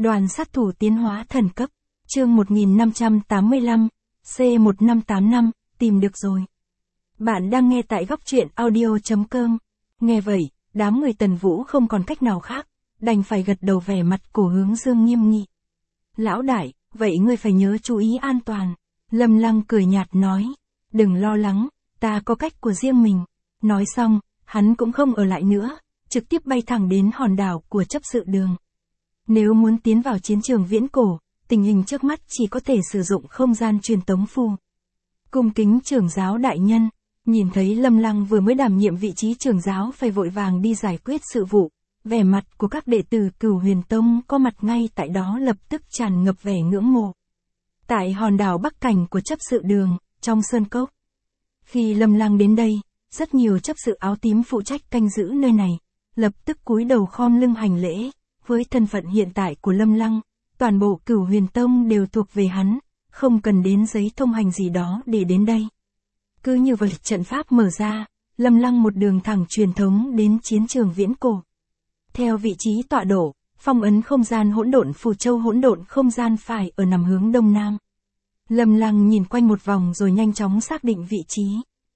Đoàn sát thủ tiến hóa thần cấp, chương 1585, C1585, tìm được rồi. Bạn đang nghe tại góc truyện audio.com. Nghe vậy, đám người Tần Vũ không còn cách nào khác, đành phải gật đầu vẻ mặt cổ hướng Dương nghiêm nghị. Lão đại, vậy ngươi phải nhớ chú ý an toàn. Lâm Lăng cười nhạt nói, đừng lo lắng, ta có cách của riêng mình. Nói xong, hắn cũng không ở lại nữa, trực tiếp bay thẳng đến hòn đảo của chấp sự đường. Nếu muốn tiến vào chiến trường viễn cổ, tình hình trước mắt chỉ có thể sử dụng không gian truyền tống phù. Cung kính trưởng giáo đại nhân, nhìn thấy Lâm Lăng vừa mới đảm nhiệm vị trí trưởng giáo phải vội vàng đi giải quyết sự vụ, vẻ mặt của các đệ tử Cửu Huyền Tông có mặt ngay tại đó lập tức tràn ngập vẻ ngưỡng mộ. Tại hòn đảo Bắc Cảnh của chấp sự đường, trong sơn cốc. Khi Lâm Lăng đến đây, rất nhiều chấp sự áo tím phụ trách canh giữ nơi này, lập tức cúi đầu khom lưng hành lễ. Với thân phận hiện tại của Lâm Lăng, toàn bộ Cửu Huyền Tông đều thuộc về hắn, không cần đến giấy thông hành gì đó để đến đây. Cứ như vậy trận pháp mở ra, Lâm Lăng một đường thẳng truyền thống đến chiến trường viễn cổ. Theo vị trí tọa độ, phong ấn không gian hỗn độn phù châu hỗn độn không gian phải ở nằm hướng đông nam. Lâm Lăng nhìn quanh một vòng rồi nhanh chóng xác định vị trí.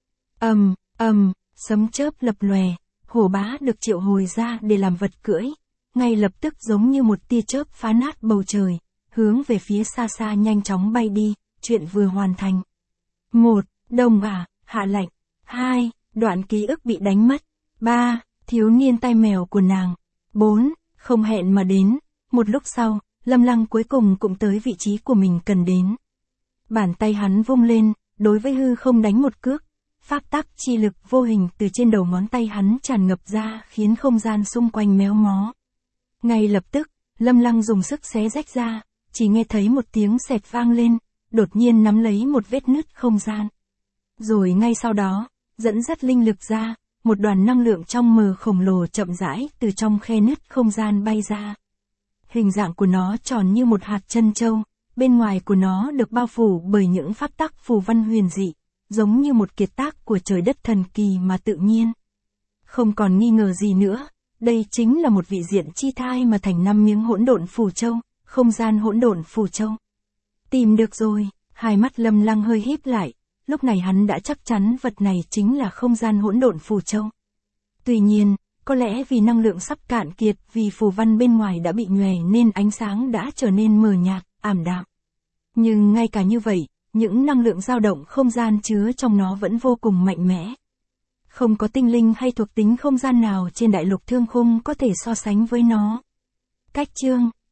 Sấm chớp lập lòe, hổ bá được triệu hồi ra để làm vật cưỡi. Ngay lập tức giống như một tia chớp phá nát bầu trời, hướng về phía xa xa nhanh chóng bay đi, chuyện vừa hoàn thành. 1. Đồng hạ lạnh. 2. Đoạn ký ức bị đánh mất. 3. Thiếu niên tai mèo của nàng. 4. Không hẹn mà đến. Một lúc sau, Lâm Lăng cuối cùng cũng tới vị trí của mình cần đến. Bàn tay hắn vung lên, đối với hư không đánh một cước. Pháp tắc chi lực vô hình từ trên đầu ngón tay hắn tràn ngập ra khiến không gian xung quanh méo mó. Ngay lập tức, Lâm Lăng dùng sức xé rách ra, chỉ nghe thấy một tiếng xẹt vang lên, đột nhiên nắm lấy một vết nứt không gian. Rồi ngay sau đó, dẫn dắt linh lực ra, một đoàn năng lượng trong mờ khổng lồ chậm rãi từ trong khe nứt không gian bay ra. Hình dạng của nó tròn như một hạt trân châu, bên ngoài của nó được bao phủ bởi những pháp tắc phù văn huyền dị, giống như một kiệt tác của trời đất thần kỳ mà tự nhiên. Không còn nghi ngờ gì nữa. Đây chính là một vị diện chi thai mà thành 5 miếng hỗn độn phù châu, không gian hỗn độn phù châu. Tìm được rồi, hai mắt Lâm Lăng hơi híp lại, lúc này hắn đã chắc chắn vật này chính là không gian hỗn độn phù châu. Tuy nhiên, có lẽ vì năng lượng sắp cạn kiệt vì phù văn bên ngoài đã bị nhòe nên ánh sáng đã trở nên mờ nhạt, ảm đạm. Nhưng ngay cả như vậy, những năng lượng dao động không gian chứa trong nó vẫn vô cùng mạnh mẽ. Không có tinh linh hay thuộc tính không gian nào trên đại lục Thương Khung có thể so sánh với nó. Cách chương